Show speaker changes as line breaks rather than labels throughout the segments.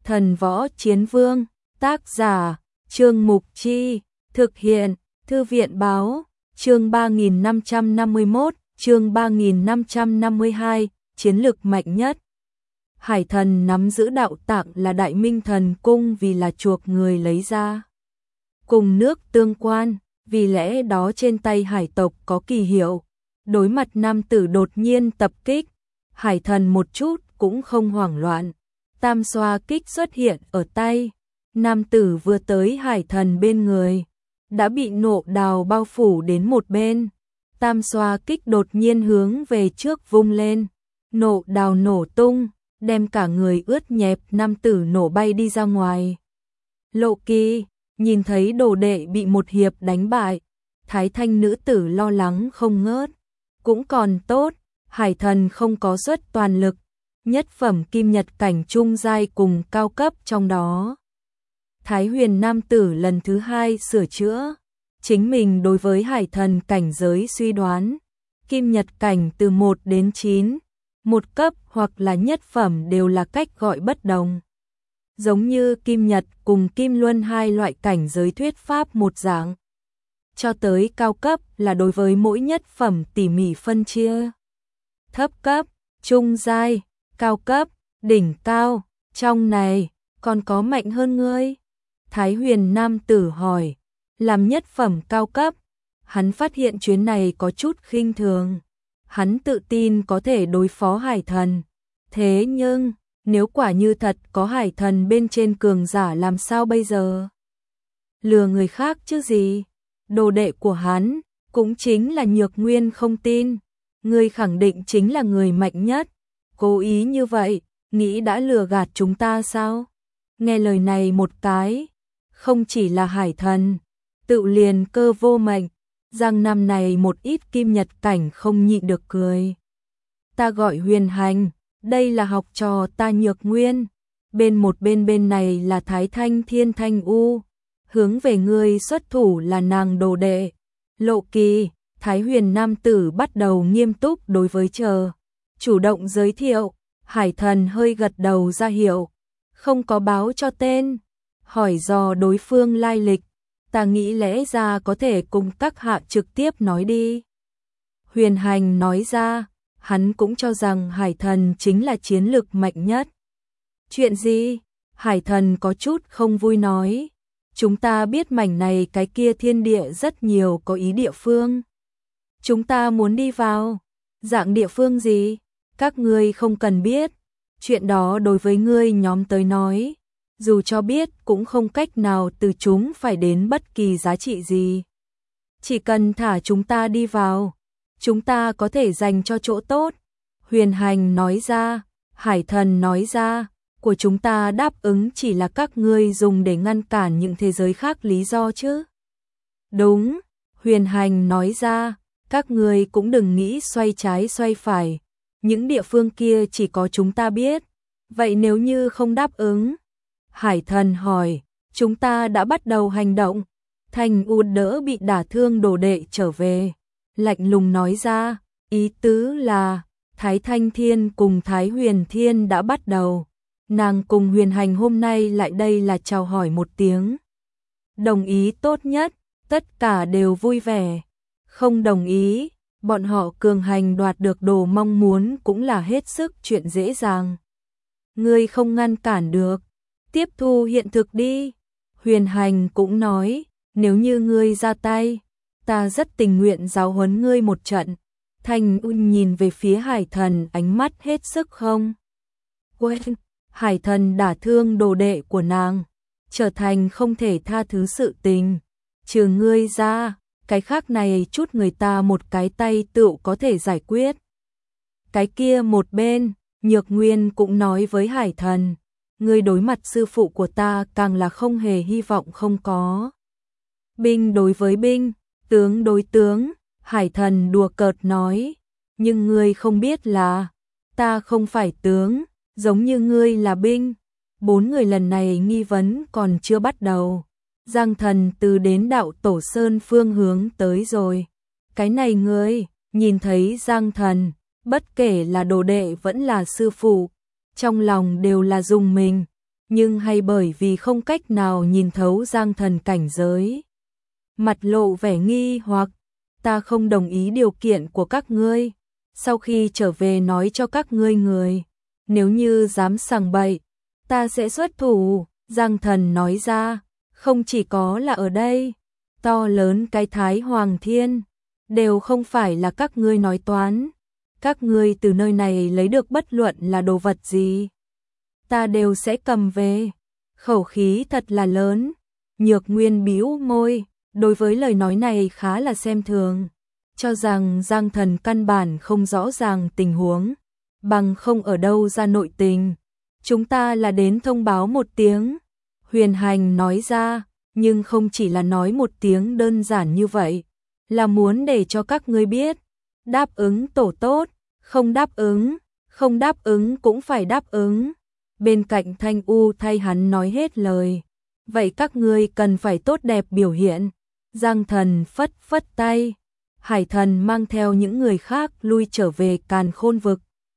Thần Võ Chiến Vương, tác giả, Trương Mục Chi, thực hiện, Thư viện Báo, chương 3551, chương 3552, chiến lực mạnh nhất. Hải thần nắm giữ đạo tạng là Đại Minh Thần Cung vì là chuộc người lấy ra. Cùng nước tương quan, vì lẽ đó trên tay hải tộc có kỳ hiệu. Đối mặt nam tử đột nhiên tập kích, hải thần một chút cũng không hoảng loạn. Tam xoa kích xuất hiện ở tay. Nam tử vừa tới hải thần bên người, đã bị nộ đào bao phủ đến một bên. Tam xoa kích đột nhiên hướng về trước vung lên. Nộ đào nổ tung, đem cả người ướt nhẹp nam tử nổ bay đi ra ngoài. Lộ Kỳ nhìn thấy đồ đệ bị một hiệp đánh bại, Thái Thanh nữ tử lo lắng không ngớt. Cũng còn tốt, hải thần không có xuất toàn lực, nhất phẩm kim nhật cảnh trung giai cùng cao cấp trong đó. Thái Huyền nam tử lần thứ hai sửa chữa chính mình đối với hải thần cảnh giới suy đoán. Kim nhật cảnh từ 1 đến 9, một cấp hoặc là nhất phẩm đều là cách gọi bất đồng. Giống như kim nhật cùng kim luân hai loại cảnh giới thuyết pháp một dạng. Cho tới cao cấp là đối với mỗi nhất phẩm tỉ mỉ phân chia. Thấp cấp, trung giai, cao cấp, đỉnh cao, trong này còn có mạnh hơn ngươi? Thái Huyền nam tử hỏi. Làm nhất phẩm cao cấp, hắn phát hiện chuyến này có chút khinh thường. Hắn tự tin có thể đối phó hải thần. Thế nhưng, nếu quả như thật có hải thần bên trên cường giả làm sao bây giờ? Lừa người khác chứ gì? Đồ đệ của hắn, cũng chính là Nhược Nguyên không tin. Ngươi khẳng định chính là người mạnh nhất. Cố ý như vậy, nghĩ đã lừa gạt chúng ta sao? Nghe lời này một cái, không chỉ là hải thần, tự liền Cơ Vô Mệnh, Giang Nam này một ít kim nhật cảnh không nhịn được cười. Ta gọi Huyền Hành, đây là học trò ta Nhược Nguyên. Bên này là Thái Thanh Thiên Thanh U, hướng về ngươi xuất thủ là nàng đồ đệ. Lộ Kỳ, Thái Huyền nam tử bắt đầu nghiêm túc đối với chủ động giới thiệu. Hải thần hơi gật đầu ra hiệu, không có báo cho tên, hỏi dò đối phương lai lịch. Ta nghĩ lẽ ra có thể cùng các hạ trực tiếp nói đi. Huyền Hành nói ra, hắn cũng cho rằng hải thần chính là chiến lực mạnh nhất. Chuyện gì? Hải thần có chút không vui nói. Chúng ta biết mảnh này cái kia thiên địa rất nhiều có ý địa phương. Chúng ta muốn đi vào. Dạng địa phương gì? Các ngươi không cần biết. Chuyện đó đối với ngươi nhóm tới nói, dù cho biết cũng không cách nào từ chúng phải đến bất kỳ giá trị gì. Chỉ cần thả chúng ta đi vào, chúng ta có thể dành cho chỗ tốt. Huyền Hành nói ra. Hải thần nói ra, của chúng ta đáp ứng chỉ là các ngươi dùng để ngăn cản những thế giới khác lý do chứ. Đúng, Huyền Hành nói ra, các ngươi cũng đừng nghĩ xoay trái xoay phải. Những địa phương kia chỉ có chúng ta biết. Vậy nếu như không đáp ứng? Hải thần hỏi, chúng ta đã bắt đầu hành động. Thanh U đỡ bị đả thương đồ đệ trở về. Lạnh lùng nói ra, ý tứ là, Thái Thanh Thiên cùng Thái Huyền Thiên đã bắt đầu. Nàng cùng Huyền Hành hôm nay lại đây là chào hỏi một tiếng. Đồng ý tốt nhất, tất cả đều vui vẻ. Không đồng ý, bọn họ cường hành đoạt được đồ mong muốn cũng là hết sức chuyện dễ dàng. Ngươi không ngăn cản được, tiếp thu hiện thực đi. Huyền Hành cũng nói, nếu như ngươi ra tay, ta rất tình nguyện giáo huấn ngươi một trận. Thanh U nhìn về phía hải thần ánh mắt hết sức không quên. Hải thần đả thương đồ đệ của nàng, trở thành không thể tha thứ sự tình. Trừ ngươi ra, cái khác này chút người ta một cái tay tựu có thể giải quyết. Cái kia một bên, Nhược Nguyên cũng nói với hải thần, ngươi đối mặt sư phụ của ta càng là không hề hy vọng không có. Binh đối với binh, tướng đối tướng, hải thần đùa cợt nói, nhưng ngươi không biết là, ta không phải tướng, giống như ngươi là binh. 4 người lần này nghi vấn còn chưa bắt đầu. Giang thần từ đến đạo tổ sơn phương hướng tới rồi. Cái này ngươi, nhìn thấy Giang thần, bất kể là đồ đệ vẫn là sư phụ, trong lòng đều là dùng mình. nhưng hay bởi vì không cách nào nhìn thấu Giang Thần cảnh giới. Mặt lộ vẻ nghi hoặc, ta không đồng ý điều kiện của các ngươi, sau khi trở về nói cho các ngươi người, nếu như dám sằng bậy, ta sẽ xuất thủ. Giang Thần nói ra, không chỉ có là ở đây, to lớn cái Thái Hoàng Thiên, đều không phải là các ngươi nói toán. Các ngươi từ nơi này lấy được bất luận là đồ vật gì, ta đều sẽ cầm về. Khẩu khí thật là lớn. Nhược Nguyên bĩu môi, đối với lời nói này khá là xem thường, cho rằng Giang Thần căn bản không rõ ràng tình huống, bằng không ở đâu ra nội tình. Chúng ta là đến thông báo một tiếng. Huyền Hành nói ra, nhưng không chỉ là nói một tiếng đơn giản như vậy, là muốn để cho các ngươi biết, đáp ứng tổ tốt, không đáp ứng cũng phải đáp ứng. Bên cạnh Thanh U thay hắn nói hết lời, vậy các ngươi cần phải tốt đẹp biểu hiện. Giang Thần phất phất tay, Hải Thần mang theo những người khác lui trở về Càn Khôn vực.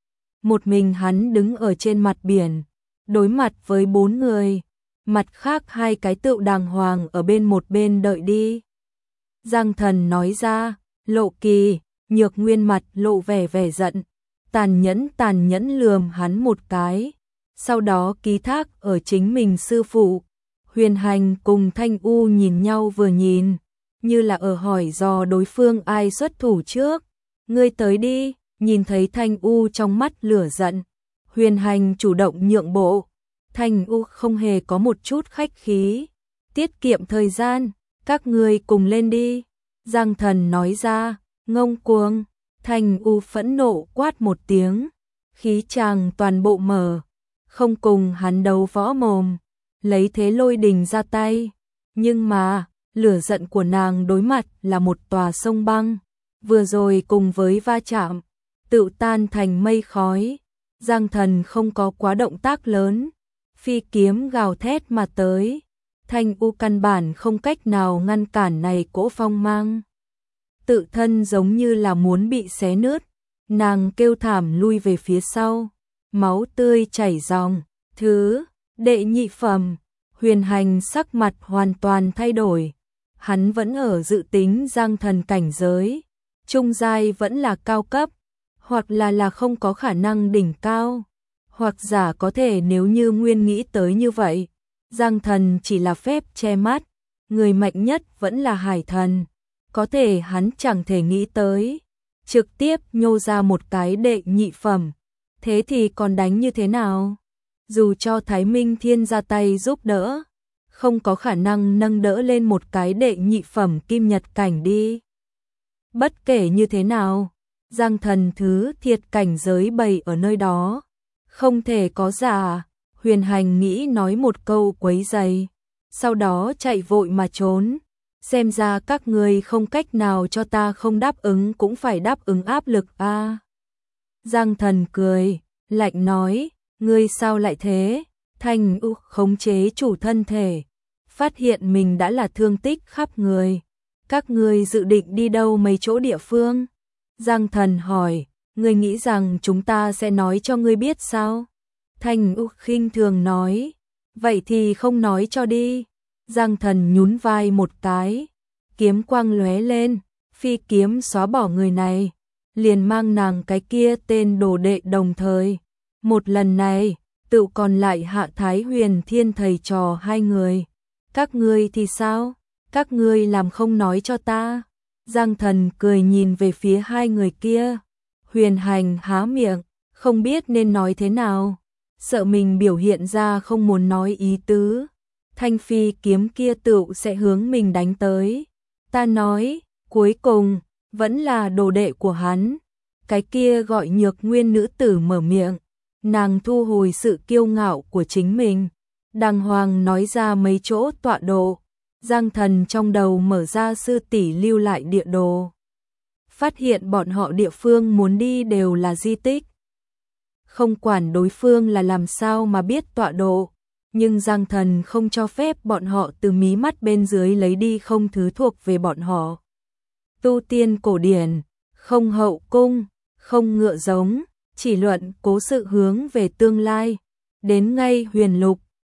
Một mình hắn đứng ở trên mặt biển, đối mặt với 4 người, mặt khác 2 cái tựu đàng hoàng ở bên một bên đợi đi. Giang Thần nói ra, Lộ Kỳ. Nhược Nguyên mặt lộ vẻ giận, tàn nhẫn lườm hắn một cái, sau đó ký thác ở chính mình sư phụ. Huyền Hành cùng Thanh U nhìn nhau vừa nhìn, như là ở hỏi dò đối phương ai xuất thủ trước. Ngươi tới đi. Nhìn thấy Thanh U trong mắt lửa giận, Huyền Hành chủ động nhượng bộ. Thanh U không hề có một chút khách khí, tiết kiệm thời gian, các ngươi cùng lên đi. Giang Thần nói ra, ngông cuồng. Thanh U phẫn nộ quát một tiếng, khí chàng toàn bộ mở, không cùng hắn đấu võ mồm, lấy thế lôi đình ra tay. Nhưng mà, lửa giận của nàng đối mặt là một tòa sông băng, vừa rồi cùng với va chạm, tự tan thành mây khói. Giang Thần không có quá động tác lớn, phi kiếm gào thét mà tới. Thanh U căn bản không cách nào ngăn cản này cỗ phong mang, tự thân giống như là muốn bị xé nứt, nàng kêu thảm lui về phía sau, máu tươi chảy ròng. Thứ đệ nhị phẩm. Huyền Hành sắc mặt hoàn toàn thay đổi, hắn vẫn ở dự tính Giang Thần cảnh giới, trung giai vẫn là cao cấp, hoặc là không có khả năng đỉnh cao, hoặc giả có thể nếu như nguyên nghĩ tới như vậy, Giang Thần chỉ là phép che mắt, người mạnh nhất vẫn là Hải Thần, có thể hắn chẳng thể nghĩ tới, trực tiếp nhô ra một cái đệ nhị phẩm, thế thì còn đánh như thế nào? Dù cho Thái Minh Thiên ra tay giúp đỡ, không có khả năng nâng đỡ lên một cái đệ nhị phẩm kim nhật cảnh đi. Bất kể như thế nào, Giang Thần thứ thiệt cảnh giới bày ở nơi đó, không thể có giả. Huyền Hành nghĩ nói một câu quấy rầy, sau đó chạy vội mà trốn. Xem ra các ngươi không cách nào cho ta không đáp ứng cũng phải đáp ứng áp lực a. Giang Thần cười, lạnh nói, ngươi sao lại thế? Thanh U khống chế chủ thân thể, phát hiện mình đã là thương tích khắp người. Các ngươi dự định đi đâu mấy chỗ địa phương? Giang Thần hỏi, ngươi nghĩ rằng chúng ta sẽ nói cho ngươi biết sao? Thanh U khinh thường nói, vậy thì không nói cho đi. Giang Thần nhún vai một cái, kiếm quang lóe lên, phi kiếm xóa bỏ người này, liền mang nàng cái kia tên đồ đệ đồng thời. Một lần này, tự còn lại Hạ Thái Huyền Thiên thầy trò 2 người. Các ngươi thì sao? Các ngươi làm không nói cho ta? Giang Thần cười nhìn về phía 2 người kia. Huyền Hành há miệng, không biết nên nói thế nào, sợ mình biểu hiện ra không muốn nói ý tứ. Thanh phi kiếm kia tựu sẽ hướng mình đánh tới. Ta nói, cuối cùng, vẫn là đồ đệ của hắn. Cái kia gọi Nhược Nguyên nữ tử mở miệng, nàng thu hồi sự kiêu ngạo của chính mình, đàng hoàng nói ra mấy chỗ tọa độ. Giang Thần trong đầu mở ra sư tỷ lưu lại địa đồ, phát hiện bọn họ địa phương muốn đi đều là di tích. Không quản đối phương là làm sao mà biết tọa độ, nhưng Giang Thần không cho phép bọn họ từ mí mắt bên dưới lấy đi không thứ thuộc về bọn họ. Tu tiên cổ điển, không hậu cung, không ngựa giống, chỉ luận cố sự hướng về tương lai. Đến ngay Huyền Lục,